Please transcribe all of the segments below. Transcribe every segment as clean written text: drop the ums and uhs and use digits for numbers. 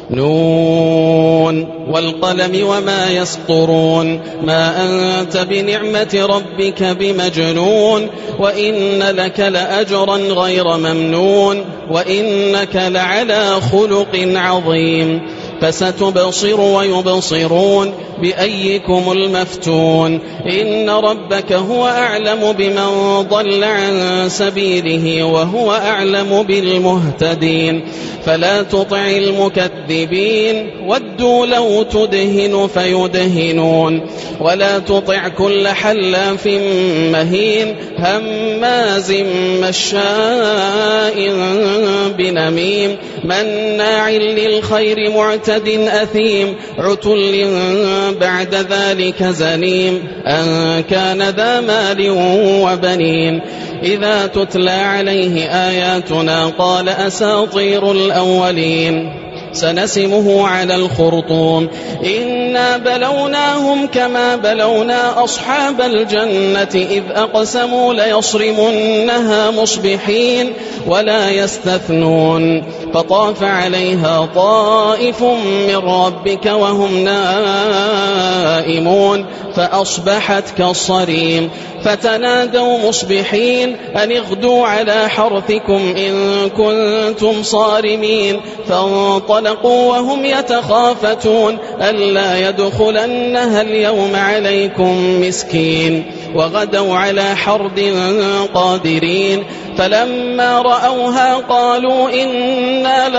نون والقلم وما يسطرون ما أنت بنعمة ربك بمجنون وإن لك لأجرا غير ممنون وإنك لعلى خلق عظيم فستبصر ويبصرون بأيكم المفتون إن ربك هو أعلم بمن ضل عن سبيله وهو أعلم بالمهتدين فلا تطع المكذبين ودوا لو تدهن فيدهنون ولا تطع كل حلاف مهين هماز مشاء بنميم مناع للخير معتد أثيم عتل بعد ذلك زنيم أن كان ذا مال وبنين إذا تتلى عليه آياتنا قال أساطير الأولين سنسمه على الخرطوم إنا بلوناهم كما بلونا أصحاب الجنة إذ أقسموا ليصرمنها مصبحين ولا يستثنون فطاف عليها طائف من ربك وهم نائمون فأصبحت كالصريم فتنادوا مصبحين أن اغدوا على حرثكم إن كنتم صارمين فانطلقوا وهم يتخافتون ألا يدخلنها اليوم عليكم مسكين وغدوا على حرد قادرين فلما رأوها قالوا إنا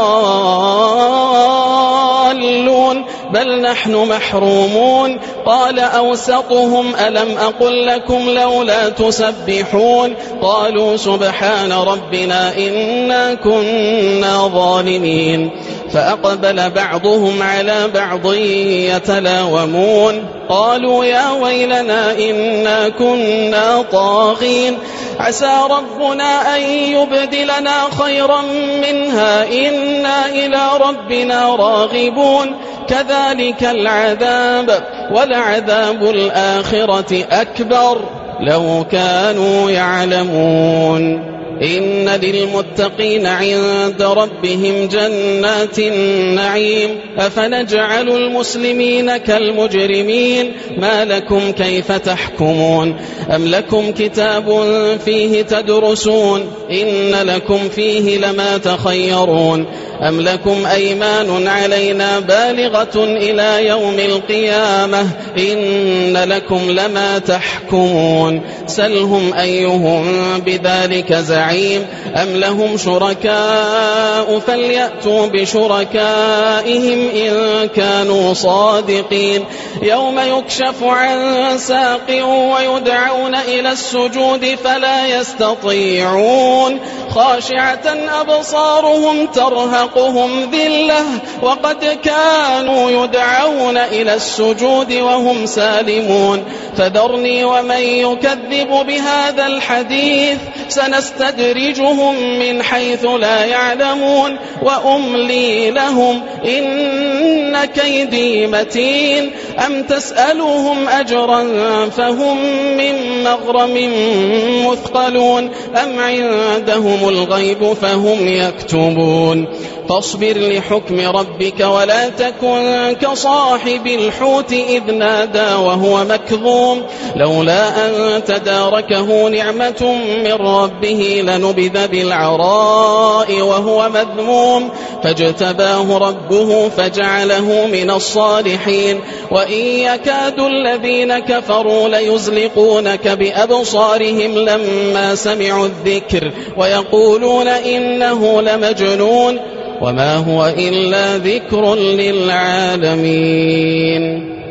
لضالون بل نحن محرومون قال أوسطهم ألم أقل لكم لولا تسبحون قالوا سبحان ربنا إنا كنا ظالمين فأقبل بعضهم على بعض يتلاومون قالوا يا ويلنا إنا كنا طاغين عسى ربنا أن يبدلنا خيرا منها إنا إلى ربنا راغبون كذلك العذاب ولعذاب الآخرة أكبر لو كانوا يعلمون إن للمتقين عند ربهم جنات النعيم أفنجعل المسلمين كالمجرمين ما لكم كيف تحكمون أم لكم كتاب فيه تدرسون إن لكم فيه لما تخيرون أم لكم أيمان علينا بالغة إلى يوم القيامة إن لكم لما تحكمون سلهم أيهم بذلك زعيم أم لهم شركاء فليأتوا بشركائهم إن كانوا صادقين يوم يكشف عن ساق ويدعون إلى السجود فلا يستطيعون خاشعة أبصارهم ترهقهم ذلة وقد كانوا يدعون إلى السجود وهم سالمون فذرني ومن يكذب بهذا الحديث سنستدرجهم من حيث لا يعلمون وأملي لهم إن كيدي متين أم تسألهم أجرا فهم من مغرم مثقلون أم عندهم الغيب فهم يكتبون فاصبر لحكم ربك ولا تكن كصاحب الحوت إذ نادى وهو مكظوم لولا أن تداركه نعمة من ربه لنبذ بالعراء وهو مذموم فاجتباه ربه فجعله من الصالحين وإن يكاد الذين كفروا ليزلقونك بأبصارهم لما سمعوا الذكر ويقولون إنه لمجنون وما هو إلا ذكر للعالمين.